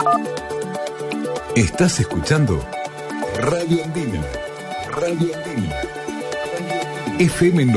Estás escuchando Radio Andina. Radio Andina. FM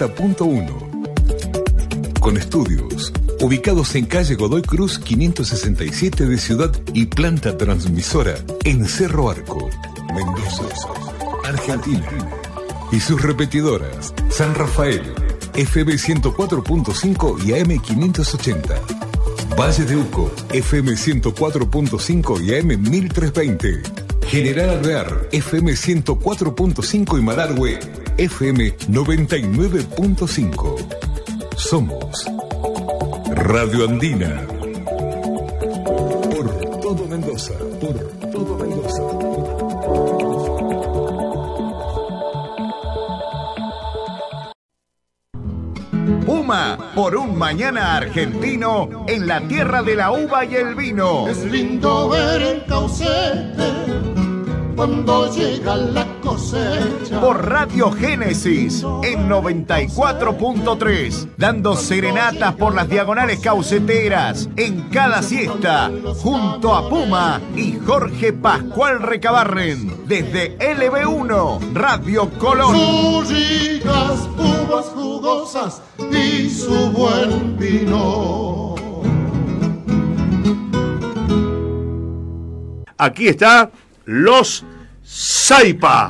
90.1. Con estudios ubicados en calle Godoy Cruz 567 de Ciudad y planta transmisora en Cerro Arco, Mendoza, Argentina. Y sus repetidoras, San Rafael, FM 104.5 y AM 580. Valle de Uco, FM 104.5 y AM 1320. General Alvear, FM 104.5 y Malargüe, FM 99.5. Somos Radio Andina. Por todo Mendoza, por todo Mendoza. Puma, por un mañana argentino en la tierra de la uva y el vino. Es lindo ver el caucete cuando llega la cosecha. Por Radio Génesis en 94.3, dando serenatas por las diagonales cauceteras en cada siesta, junto a Puma y Jorge Pascual Recabarren, desde LB1 Radio Colón. Sus ricas uvas jugosas y su buen vino. Aquí está Los Saipa.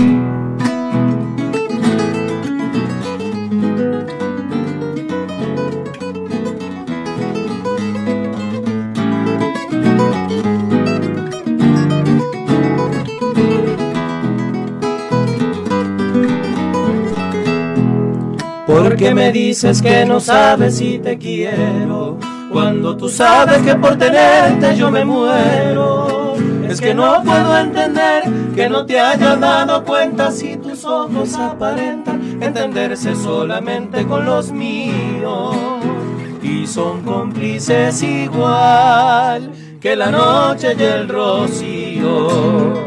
Porque me dices que no sabes si te quiero, cuando tú sabes que por tenerte yo me muero. Es que no puedo entender que no te hayas dado cuenta si tus ojos aparentan entenderse solamente con los míos. Y son cómplices igual que la noche y el rocío.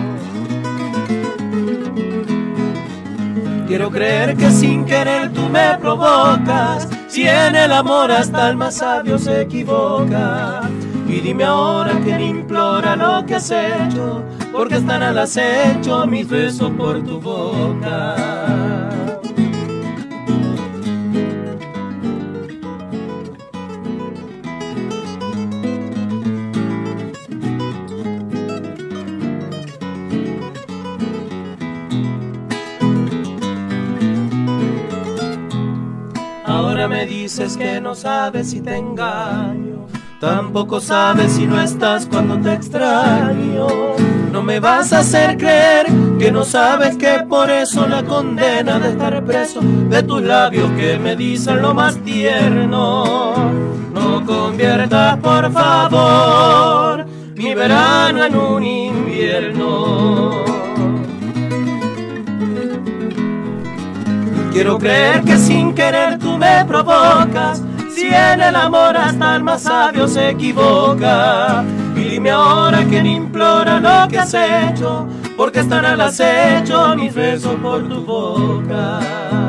Quiero creer que sin querer tú me provocas, si en el amor hasta el más sabio se equivoca. Y dime ahora quién implora lo que has hecho, porque están al acecho mis besos por tu boca. Ahora me dices que no sabes si te engaño, tampoco sabes si no estás cuando te extraño. No me vas a hacer creer que no sabes que por eso la condena de estar preso de tus labios que me dicen lo más tierno. No conviertas por favor mi verano en un invierno. Quiero creer que sin querer tú me provocas, si en el amor hasta el más sabio se equivoca. Y dime ahora quién implora lo que has hecho, porque están al acecho mis besos por tu boca.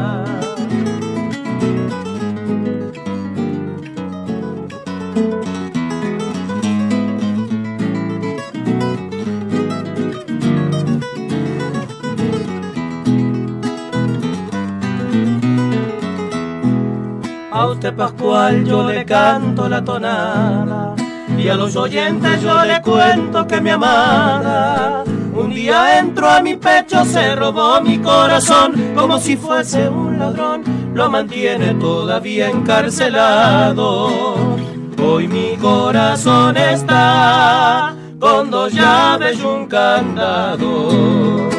A usted Pascual yo le canto la tonada, y a los oyentes yo le cuento que mi amada un día entró a mi pecho, se robó mi corazón como si fuese un ladrón, lo mantiene todavía encarcelado. Hoy mi corazón está con 2 llaves y un candado.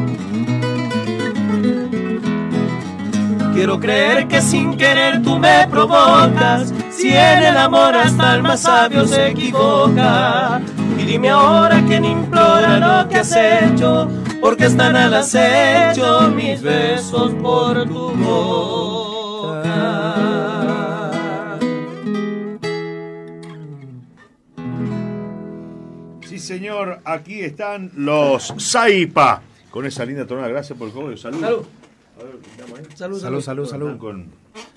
Quiero creer que sin querer tú me provocas, si en el amor hasta el más sabio se equivoca. Y dime ahora quién implora lo que has hecho, porque están al acecho mis besos por tu boca. Sí, señor, aquí están Los Saipa. Con esa linda tonada, gracias por el juego. Salud. Salud. A ver, Salud. Con